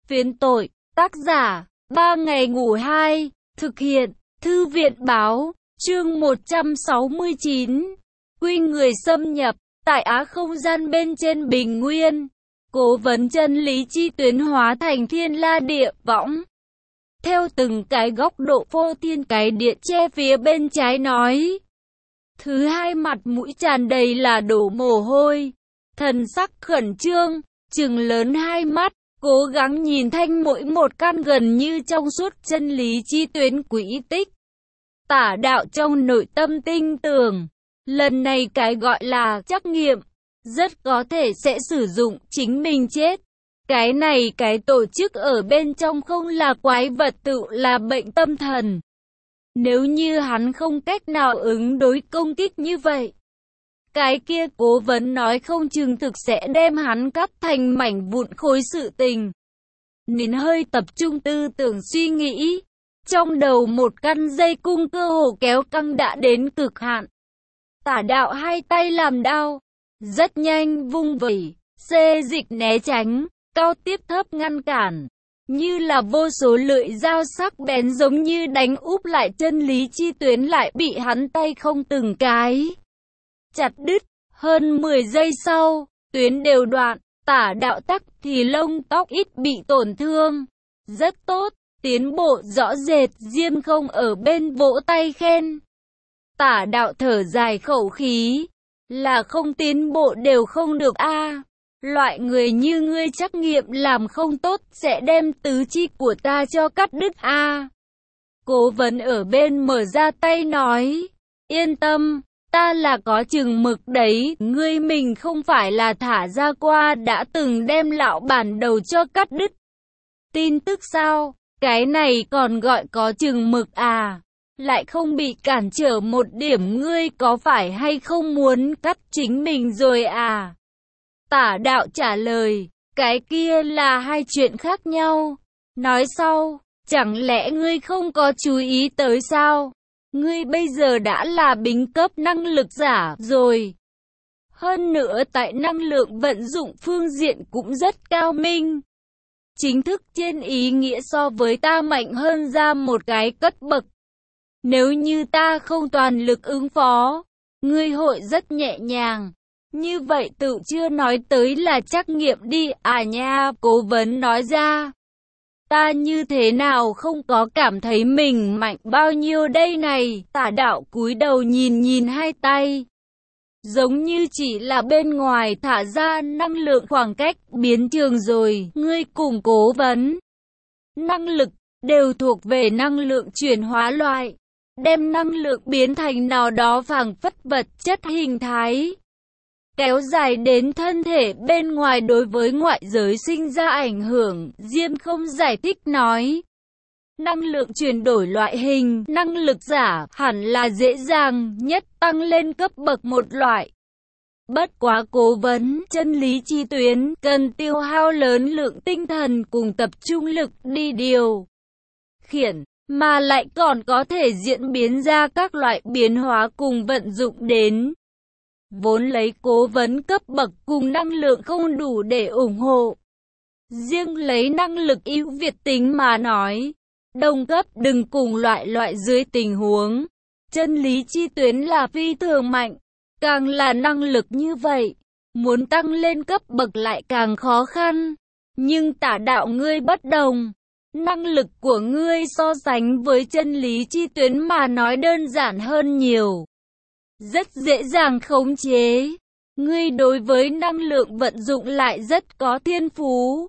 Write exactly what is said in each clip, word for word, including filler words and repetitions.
Phiến tội, tác giả, ba ngày ngủ hai, thực hiện, thư viện báo, chương một trăm sáu mươi chín. Quy người xâm nhập, tại Á không gian bên trên bình nguyên. Cố vấn chân lý chi tuyến hóa thành thiên la địa võng. Theo từng cái góc độ phô thiên cái địa che phía bên trái nói. Thứ hai mặt mũi tràn đầy là đổ mồ hôi. Thần sắc khẩn trương, trừng lớn hai mắt, cố gắng nhìn thanh mỗi một căn gần như trong suốt chân lý chi tuyến quỹ tích. Tả đạo trong nội tâm tinh tường. Lần này cái gọi là trắc nghiệm, rất có thể sẽ sử dụng chính mình chết. Cái này cái tổ chức ở bên trong không là quái vật tự là bệnh tâm thần. Nếu như hắn không cách nào ứng đối công kích như vậy, cái kia cố vấn nói không chừng thực sẽ đem hắn cắt thành mảnh vụn khối sự tình. Nín hơi tập trung tư tưởng suy nghĩ. Trong đầu một căn dây cung cơ hồ kéo căng đã đến cực hạn. Tả đạo hai tay làm đao, rất nhanh vung vẩy, xê dịch né tránh, cao tiếp thấp ngăn cản. Như là vô số lưỡi dao sắc bén giống như đánh úp lại chân lý chi tuyến lại bị hắn tay không từng cái chặt đứt. Hơn mười giây sau, tuyến đều đoạn, tả đạo tắc thì lông tóc ít bị tổn thương. Rất tốt, tiến bộ rõ rệt, Diêm Không ở bên vỗ tay khen. Tả đạo thở dài khẩu khí, là không tiến bộ đều không được a. À. Loại người như ngươi trắc nghiệm làm không tốt sẽ đem tứ chi của ta cho cắt đứt a. À. Cố vấn ở bên mở ra tay nói, yên tâm, ta là có chừng mực đấy, ngươi mình không phải là thả ra qua đã từng đem lão bản đầu cho cắt đứt. Tin tức sao? Cái này còn gọi có chừng mực à? Lại không bị cản trở một điểm, ngươi có phải hay không muốn cắt chính mình rồi à? Tả đạo trả lời, cái kia là hai chuyện khác nhau. Nói sau, chẳng lẽ ngươi không có chú ý tới sao? Ngươi bây giờ đã là bính cấp năng lực giả rồi. Hơn nữa tại năng lượng vận dụng phương diện cũng rất cao minh. Chính thức trên ý nghĩa so với ta mạnh hơn ra một cái cất bậc. Nếu như ta không toàn lực ứng phó, ngươi hội rất nhẹ nhàng. Như vậy tự chưa nói tới là trắc nghiệm đi à nha, cố vấn nói ra. Ta như thế nào không có cảm thấy mình mạnh bao nhiêu đây này, tả đạo cúi đầu nhìn nhìn hai tay. Giống như chỉ là bên ngoài thả ra năng lượng khoảng cách biến trường rồi, ngươi cùng cố vấn. Năng lực đều thuộc về năng lượng chuyển hóa loại, đem năng lượng biến thành nào đó phảng phất vật chất hình thái. Kéo dài đến thân thể bên ngoài đối với ngoại giới sinh ra ảnh hưởng, Diêm Không giải thích nói. Năng lượng chuyển đổi loại hình, năng lực giả, hẳn là dễ dàng nhất tăng lên cấp bậc một loại. Bất quá cố vấn, chân lý chi tuyến, cần tiêu hao lớn lượng tinh thần cùng tập trung lực đi điều khiển, mà lại còn có thể diễn biến ra các loại biến hóa cùng vận dụng đến. Vốn lấy cố vấn cấp bậc cùng năng lượng không đủ để ủng hộ. Riêng lấy năng lực ưu việt tính mà nói, đồng cấp đừng cùng loại loại dưới tình huống. Chân lý chi tuyến là phi thường mạnh, càng là năng lực như vậy, muốn tăng lên cấp bậc lại càng khó khăn. Nhưng tả đạo ngươi bất đồng, năng lực của ngươi so sánh với chân lý chi tuyến mà nói đơn giản hơn nhiều. Rất dễ dàng khống chế. Ngươi đối với năng lượng vận dụng lại rất có thiên phú.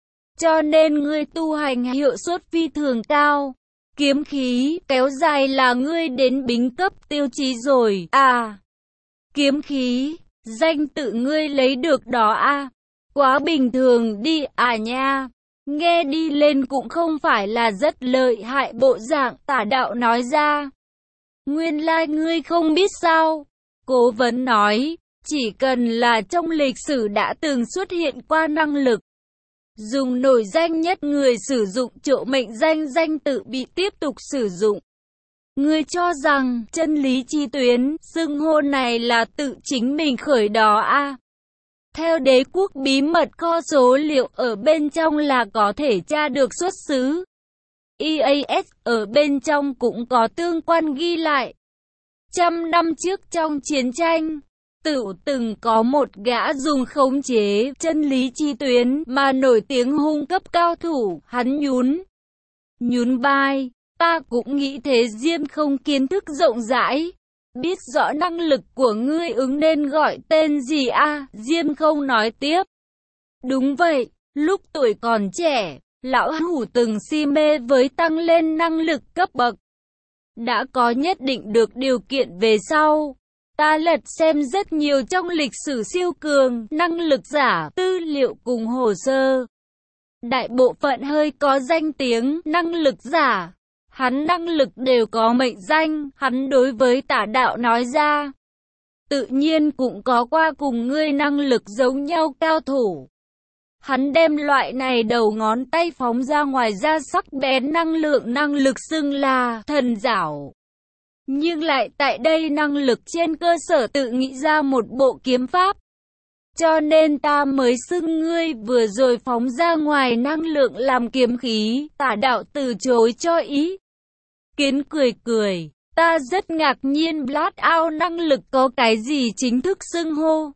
Cho nên ngươi tu hành hiệu suất phi thường cao. Kiếm khí kéo dài là ngươi đến bính cấp tiêu chí rồi à. Kiếm khí, danh tự ngươi lấy được đó à. Quá bình thường đi à nha. Nghe đi lên cũng không phải là rất lợi hại bộ dạng, tả đạo nói ra. Nguyên lai like ngươi không biết sao? Cố vấn nói, chỉ cần là trong lịch sử đã từng xuất hiện qua năng lực. Dùng nổi danh nhất người sử dụng trộ mệnh danh danh tự bị tiếp tục sử dụng. Ngươi cho rằng chân lý chi tuyến, xưng hô này là tự chính mình khởi đó à? Theo đế quốc bí mật kho số liệu ở bên trong là có thể tra được xuất xứ. i a ét ở bên trong cũng có tương quan ghi lại. Trăm năm trước trong chiến tranh, tựu từng có một gã dùng khống chế chân lý chi tuyến mà nổi tiếng hung cấp cao thủ, hắn nhún. Nhún vai, ta cũng nghĩ thế. Diêm Không kiến thức rộng rãi, biết rõ năng lực của ngươi ứng nên gọi tên gì a? À? Diêm Không nói tiếp. Đúng vậy, lúc tuổi còn trẻ, lão hủ từng si mê với tăng lên năng lực cấp bậc. Đã có nhất định được điều kiện về sau. Ta lật xem rất nhiều trong lịch sử siêu cường, năng lực giả, tư liệu cùng hồ sơ. Đại bộ phận hơi có danh tiếng, năng lực giả. Hắn năng lực đều có mệnh danh, hắn đối với Tả Đạo nói ra. Tự nhiên cũng có qua cùng ngươi năng lực giống nhau cao thủ. Hắn đem loại này đầu ngón tay phóng ra ngoài ra sắc bén năng lượng năng lực xưng là thần giảo. Nhưng lại tại đây năng lực trên cơ sở tự nghĩ ra một bộ kiếm pháp. Cho nên ta mới xưng ngươi vừa rồi phóng ra ngoài năng lượng làm kiếm khí. Tả Đạo từ chối cho ý kiến cười cười. Ta rất ngạc nhiên Blackout năng lực có cái gì chính thức xưng hô.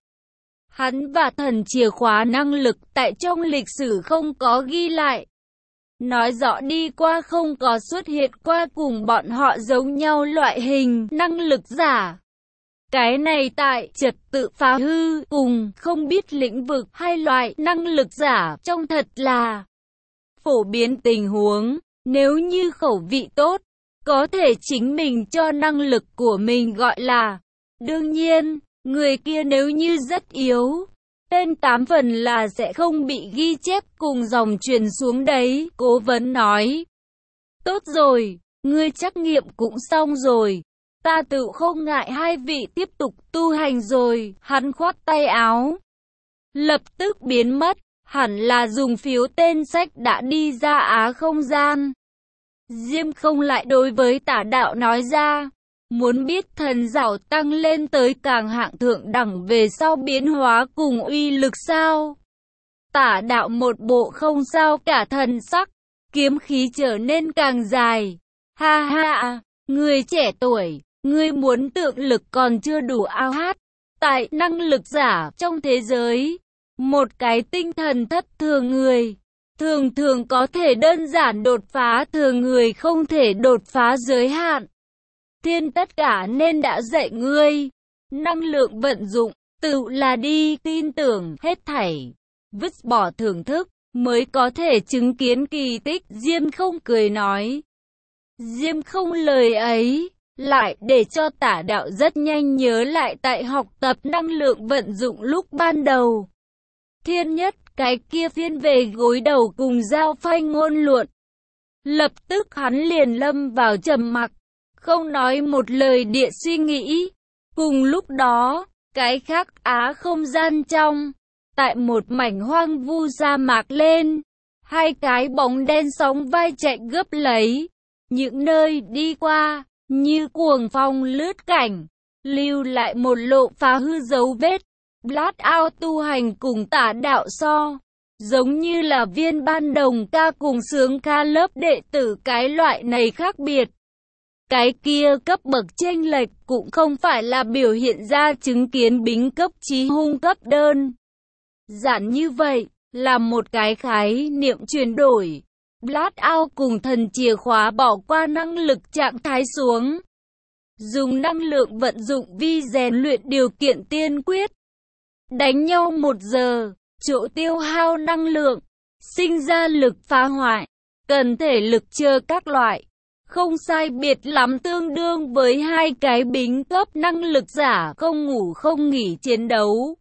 Hắn và thần chìa khóa năng lực tại trong lịch sử không có ghi lại. Nói rõ đi qua không có xuất hiện qua cùng bọn họ giống nhau loại hình năng lực giả. Cái này tại trật tự phá hư cùng không biết lĩnh vực hai loại năng lực giả trong thật là phổ biến tình huống. Nếu như khẩu vị tốt, có thể chính mình cho năng lực của mình gọi là. Đương nhiên, người kia nếu như rất yếu, tên tám phần là sẽ không bị ghi chép cùng dòng truyền xuống đấy. Cố vấn nói. Tốt rồi, ngươi trắc nghiệm cũng xong rồi. Ta tự không ngại hai vị tiếp tục tu hành rồi. Hắn khoát tay áo, lập tức biến mất. Hẳn là dùng phiếu tên sách đã đi ra Á không gian. Diêm Không lại đối với Tả Đạo nói ra. Muốn biết thần giảo tăng lên tới càng hạng thượng đẳng về sau biến hóa cùng uy lực sao? Tả Đạo một bộ không sao cả thần sắc, kiếm khí trở nên càng dài. Ha ha, người trẻ tuổi, ngươi muốn tượng lực còn chưa đủ ao hát. Tại năng lực giả trong thế giới, một cái tinh thần thất thường người, thường thường có thể đơn giản đột phá thường người không thể đột phá giới hạn. Thiên tất cả nên đã dạy ngươi. Năng lượng vận dụng, tự là đi tin tưởng hết thảy. Vứt bỏ thưởng thức, mới có thể chứng kiến kỳ tích. Diêm Không cười nói. Diêm Không lời ấy, lại để cho Tả Đạo rất nhanh nhớ lại tại học tập năng lượng vận dụng lúc ban đầu. Thiên nhất, cái kia phiên về gối đầu cùng giao phanh ngôn luận. Lập tức hắn liền lâm vào trầm mặc. Không nói một lời địa suy nghĩ. Cùng lúc đó, cái khác Á không gian trong, tại một mảnh hoang vu sa mạc lên, hai cái bóng đen sóng vai chạy gấp lấy, những nơi đi qua, như cuồng phong lướt cảnh, lưu lại một lộ phá hư dấu vết. Blackout tu hành cùng Tả Đạo so, giống như là viên ban đồng ca cùng sướng ca lớp đệ tử cái loại này khác biệt. Cái kia cấp bậc chênh lệch cũng không phải là biểu hiện ra chứng kiến bính cấp chí hung cấp đơn giản như vậy, là một cái khái niệm chuyển đổi. Blackout cùng thần chìa khóa bỏ qua năng lực trạng thái xuống, dùng năng lượng vận dụng vi rèn luyện điều kiện tiên quyết. Đánh nhau một giờ, chỗ tiêu hao năng lượng, sinh ra lực phá hoại, cần thể lực chờ các loại. Không sai biệt lắm tương đương với hai cái bính cấp năng lực giả không ngủ không nghỉ chiến đấu.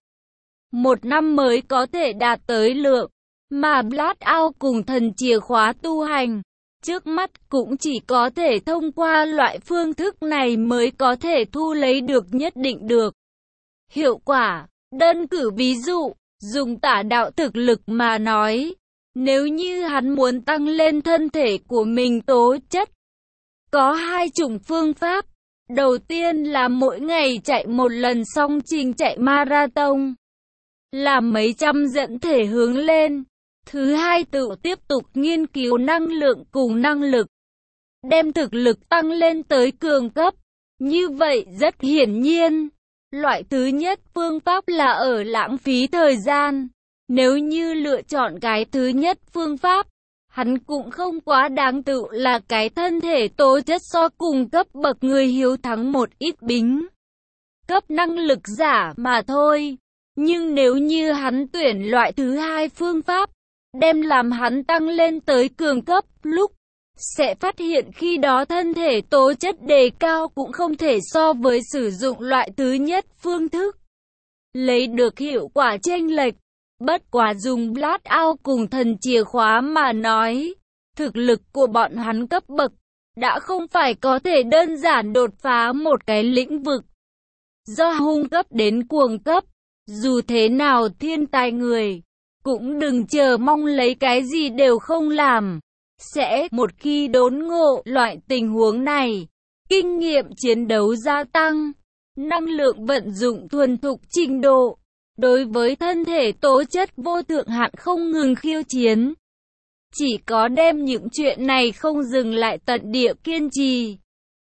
Một năm mới có thể đạt tới lượng, mà Blackout cùng thần chìa khóa tu hành, trước mắt cũng chỉ có thể thông qua loại phương thức này mới có thể thu lấy được nhất định được hiệu quả. Đơn cử ví dụ, dùng Tả Đạo thực lực mà nói, nếu như hắn muốn tăng lên thân thể của mình tố chất, có hai chủng phương pháp. Đầu tiên là mỗi ngày chạy một lần song trình chạy marathon. là mấy trăm dẫn thể hướng lên. Thứ hai, tự tiếp tục nghiên cứu năng lượng cùng năng lực, đem thực lực tăng lên tới cường cấp. Như vậy rất hiển nhiên, loại thứ nhất phương pháp là ở lãng phí thời gian. Nếu như lựa chọn cái thứ nhất phương pháp, hắn cũng không quá đáng tự là cái thân thể tố chất so cùng cấp bậc người hiếu thắng một ít bính cấp năng lực giả mà thôi. Nhưng nếu như hắn tuyển loại thứ hai phương pháp, đem làm hắn tăng lên tới cường cấp, lúc sẽ phát hiện khi đó thân thể tố chất đề cao cũng không thể so với sử dụng loại thứ nhất phương thức lấy được hiệu quả chênh lệch. Bất quá dùng Blackout cùng thần chìa khóa mà nói, thực lực của bọn hắn cấp bậc đã không phải có thể đơn giản đột phá một cái lĩnh vực. Do hung cấp đến cuồng cấp, dù thế nào thiên tài người cũng đừng chờ mong lấy cái gì đều không làm. Sẽ một khi đốn ngộ loại tình huống này, kinh nghiệm chiến đấu gia tăng, năng lượng vận dụng thuần thục trình độ, đối với thân thể tố chất vô thượng hạn không ngừng khiêu chiến. Chỉ có đem những chuyện này không dừng lại tận địa kiên trì,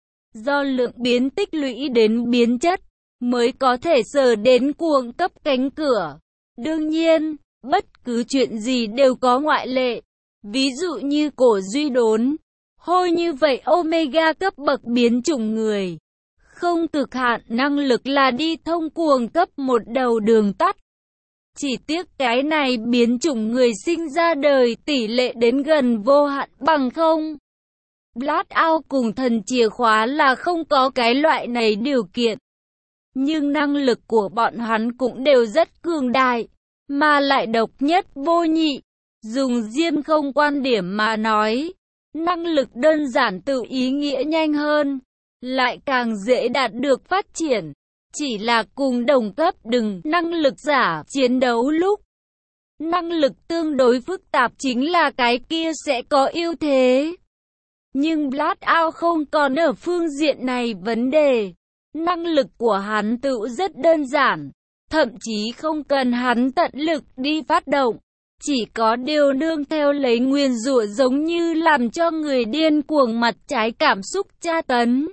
do lượng biến tích lũy đến biến chất, mới có thể sờ đến cuồng cấp cánh cửa. Đương nhiên, bất cứ chuyện gì đều có ngoại lệ. Ví dụ như Cổ Duy đốn, hôi như vậy Omega cấp bậc biến chủng người, không cực hạn năng lực là đi thông cuồng cấp một đầu đường tắt. Chỉ tiếc cái này biến chủng người sinh ra đời tỷ lệ đến gần vô hạn bằng không. Blackout cùng thần chìa khóa là không có cái loại này điều kiện. Nhưng năng lực của bọn hắn cũng đều rất cường đại, mà lại độc nhất vô nhị. Dùng riêng không quan điểm mà nói, năng lực đơn giản tự ý nghĩa nhanh hơn, lại càng dễ đạt được phát triển. Chỉ là cùng đồng cấp đừng năng lực giả chiến đấu lúc năng lực tương đối phức tạp chính là cái kia sẽ có ưu thế. Nhưng Blackout không còn ở phương diện này vấn đề. Năng lực của hắn tự rất đơn giản, thậm chí không cần hắn tận lực đi phát động. Chỉ có điều nương theo lấy nguyên rủa giống như làm cho người điên cuồng mặt trái cảm xúc tra tấn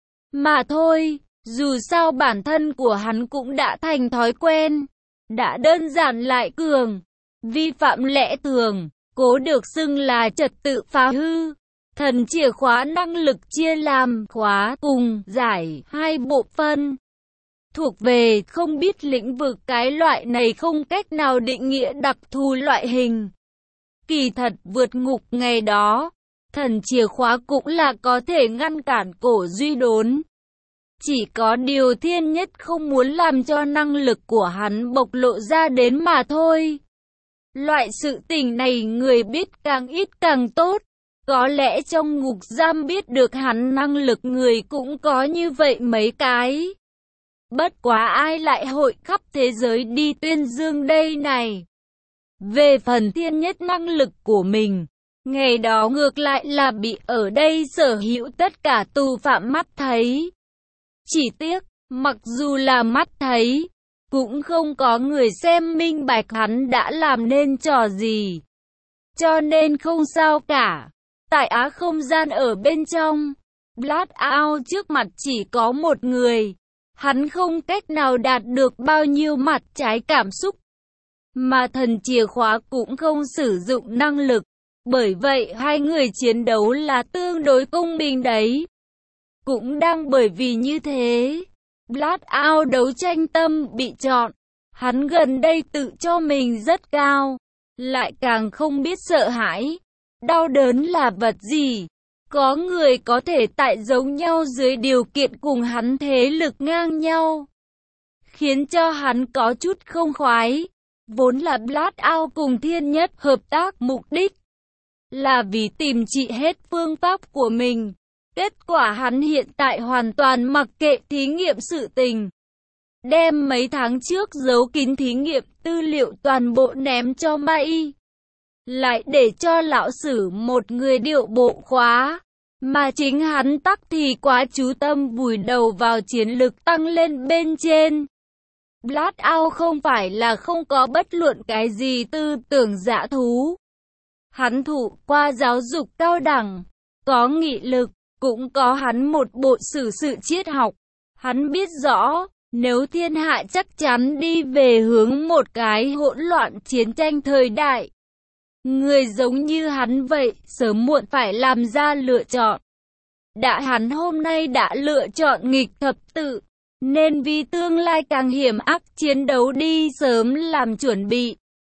mà thôi. Dù sao bản thân của hắn cũng đã thành thói quen, đã đơn giản lại cường, vi phạm lẽ thường, cố được xưng là trật tự phá hư. Thần chìa khóa năng lực chia làm khóa cùng giải hai bộ phận, thuộc về không biết lĩnh vực. Cái loại này không cách nào định nghĩa đặc thù loại hình. Kỳ thật vượt ngục ngày đó, thần chìa khóa cũng là có thể ngăn cản Cổ Duy đốn. Chỉ có điều Thiên Nhất không muốn làm cho năng lực của hắn bộc lộ ra đến mà thôi. Loại sự tình này người biết càng ít càng tốt. Có lẽ trong ngục giam biết được hắn năng lực người cũng có như vậy mấy cái. Bất quá ai lại hội khắp thế giới đi tuyên dương đây này. Về phần Thiên Nhất năng lực của mình, ngày đó ngược lại là bị ở đây sở hữu tất cả tù phạm mắt thấy. Chỉ tiếc, mặc dù là mắt thấy, cũng không có người xem minh bạch hắn đã làm nên trò gì. Cho nên không sao cả. Tại á không gian ở bên trong, Blackout trước mặt chỉ có một người. Hắn không cách nào đạt được bao nhiêu mặt trái cảm xúc. Mà thần chìa khóa cũng không sử dụng năng lực. Bởi vậy hai người chiến đấu là tương đối công bình đấy. Cũng đang bởi vì như thế, Blackout đấu tranh tâm bị chọn. Hắn gần đây tự cho mình rất cao, lại càng không biết sợ hãi. Đau đớn là vật gì? Có người có thể tại giống nhau dưới điều kiện cùng hắn thế lực ngang nhau, khiến cho hắn có chút không khoái. Vốn là Blackout cùng Thiên Nhất hợp tác mục đích là vì tìm trị hết phương pháp của mình. Kết quả hắn hiện tại hoàn toàn mặc kệ thí nghiệm sự tình. Đem mấy tháng trước giấu kín thí nghiệm tư liệu toàn bộ ném cho Mai. Lại để cho lão sử một người điệu bộ khóa. Mà chính hắn tắc thì quá chú tâm vùi đầu vào chiến lực tăng lên bên trên. Blackout không phải là không có bất luận cái gì tư tưởng dã thú. Hắn thụ qua giáo dục cao đẳng, có nghị lực, cũng có hắn một bộ xử sự triết học. Hắn biết rõ, nếu thiên hạ chắc chắn đi về hướng một cái hỗn loạn chiến tranh thời đại, người giống như hắn vậy, sớm muộn phải làm ra lựa chọn. Đã hắn hôm nay đã lựa chọn nghịch thập tự, nên vì tương lai càng hiểm ác chiến đấu đi sớm làm chuẩn bị.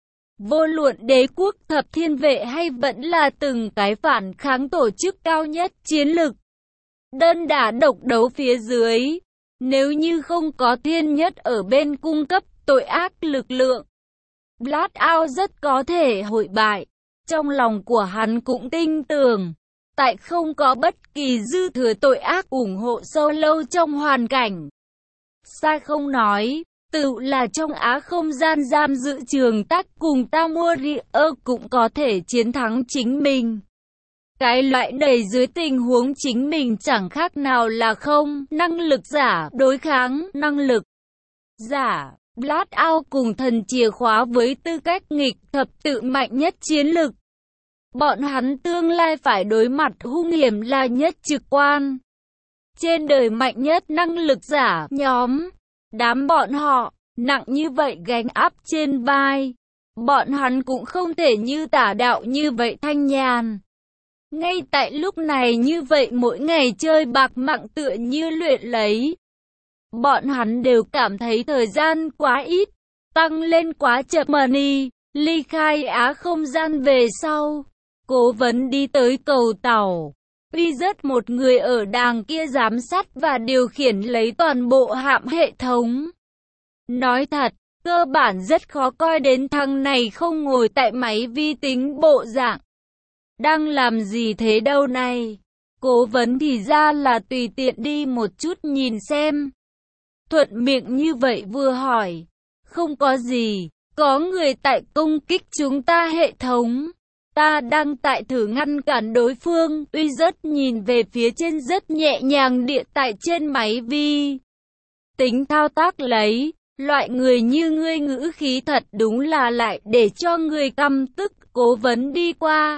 Vô luận đế quốc thập thiên vệ hay vẫn là từng cái phản kháng tổ chức cao nhất chiến lực, đơn đả độc đấu phía dưới, nếu như không có thiên nhất ở bên cung cấp tội ác lực lượng, Blackout rất có thể hội bại. Trong lòng của hắn cũng tin tưởng, tại không có bất kỳ dư thừa tội ác ủng hộ sâu lâu trong hoàn cảnh. Sai không nói, tự là trong Á không gian giam giữ trường tác cùng Tamorio cũng có thể chiến thắng chính mình. Cái loại đầy dưới tình huống chính mình chẳng khác nào là không, năng lực giả, đối kháng, năng lực giả. Blackout cùng thần chìa khóa với tư cách nghịch thập tự mạnh nhất chiến lực. Bọn hắn tương lai phải đối mặt hung hiểm là nhất trực quan. Trên đời mạnh nhất năng lực giả, nhóm, đám bọn họ, nặng như vậy gánh áp trên vai. Bọn hắn cũng không thể như tả đạo như vậy thanh nhàn. Ngay tại lúc này như vậy mỗi ngày chơi bạc mạng tựa như luyện lấy. Bọn hắn đều cảm thấy thời gian quá ít, tăng lên quá chậm money, ly khai Á không gian về sau. Cố vấn đi tới cầu tàu. Uy rất một người ở đàng kia giám sát và điều khiển lấy toàn bộ hạm hệ thống. Nói thật, cơ bản rất khó coi đến thằng này không ngồi tại máy vi tính bộ dạng. Đang làm gì thế đâu này? Cố vấn thì ra là tùy tiện đi một chút nhìn xem. Thuận miệng như vậy vừa hỏi. Không có gì, có người tại công kích chúng ta hệ thống. Ta đang tại thử ngăn cản đối phương. Uy rất nhìn về phía trên rất nhẹ nhàng địa tại trên máy vi tính thao tác lấy. Loại người như ngươi ngữ khí thật đúng là lại để cho người căm tức. Cố vấn đi qua,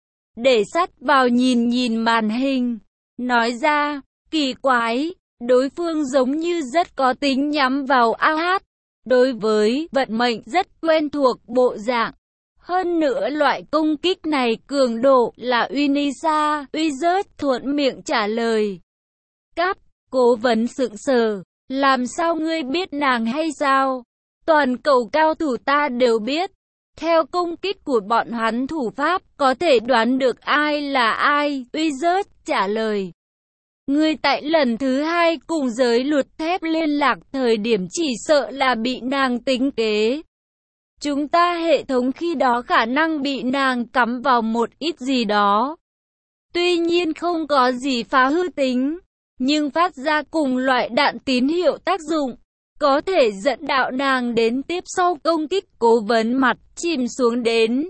để sát vào nhìn nhìn màn hình, nói ra, kỳ quái, đối phương giống như rất có tính nhắm vào a hát, đối với vận mệnh rất quen thuộc bộ dạng. Hơn nữa loại công kích này cường độ là Unisa, Uy rớt thuận miệng trả lời. Cáp, cố vấn sững sờ, làm sao ngươi biết nàng hay sao? Toàn cầu cao thủ ta đều biết. Theo công kích của bọn hắn thủ pháp, có thể đoán được ai là ai, Uy rớt trả lời. Ngươi tại lần thứ hai cùng giới luật thép liên lạc thời điểm chỉ sợ là bị nàng tính kế. Chúng ta hệ thống khi đó khả năng bị nàng cắm vào một ít gì đó. Tuy nhiên không có gì phá hư tính, nhưng phát ra cùng loại đạn tín hiệu tác dụng, có thể dẫn đạo nàng đến tiếp sau công kích. Cố vấn mặt chìm xuống đến.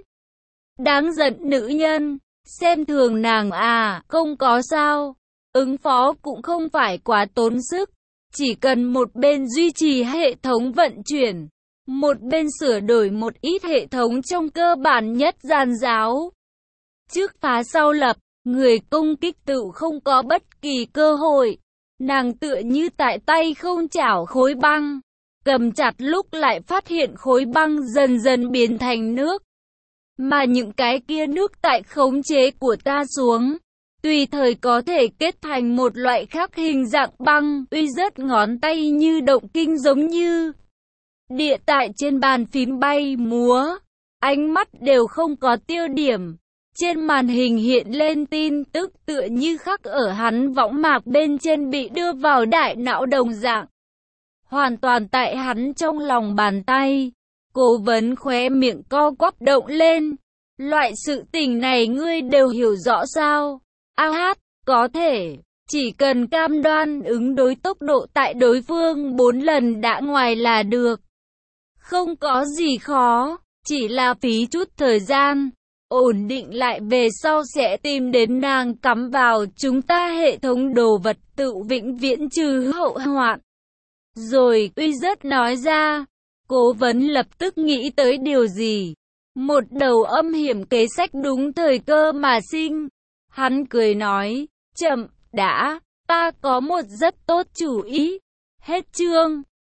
Đáng giận nữ nhân, xem thường nàng à, không có sao. Ứng phó cũng không phải quá tốn sức, chỉ cần một bên duy trì hệ thống vận chuyển, một bên sửa đổi một ít hệ thống trong cơ bản nhất gian giáo. Trước phá sau lập, người công kích tự không có bất kỳ cơ hội. Nàng tựa như tại tay không chảo khối băng, cầm chặt lúc lại phát hiện khối băng dần dần biến thành nước. Mà những cái kia nước tại khống chế của ta xuống, tùy thời có thể kết thành một loại khác hình dạng băng. Uy rất ngón tay như động kinh giống như địa tại trên bàn phím bay múa, ánh mắt đều không có tiêu điểm. Trên màn hình hiện lên tin tức tựa như khắc ở hắn võng mạc bên trên bị đưa vào đại não đồng dạng. Hoàn toàn tại hắn trong lòng bàn tay. Cố vấn khóe miệng co quắp động lên. Loại sự tình này ngươi đều hiểu rõ sao? A hát, có thể. Chỉ cần cam đoan ứng đối tốc độ tại đối phương bốn lần đã ngoài là được. Không có gì khó, chỉ là phí chút thời gian. Ổn định lại về sau sẽ tìm đến nàng cắm vào chúng ta hệ thống đồ vật tự vĩnh viễn trừ hậu hoạn. Rồi uy rất nói ra. Cố vấn lập tức nghĩ tới điều gì. Một đầu âm hiểm kế sách đúng thời cơ mà sinh. Hắn cười nói, chậm, đã, ta có một rất tốt chủ ý. Hết chương.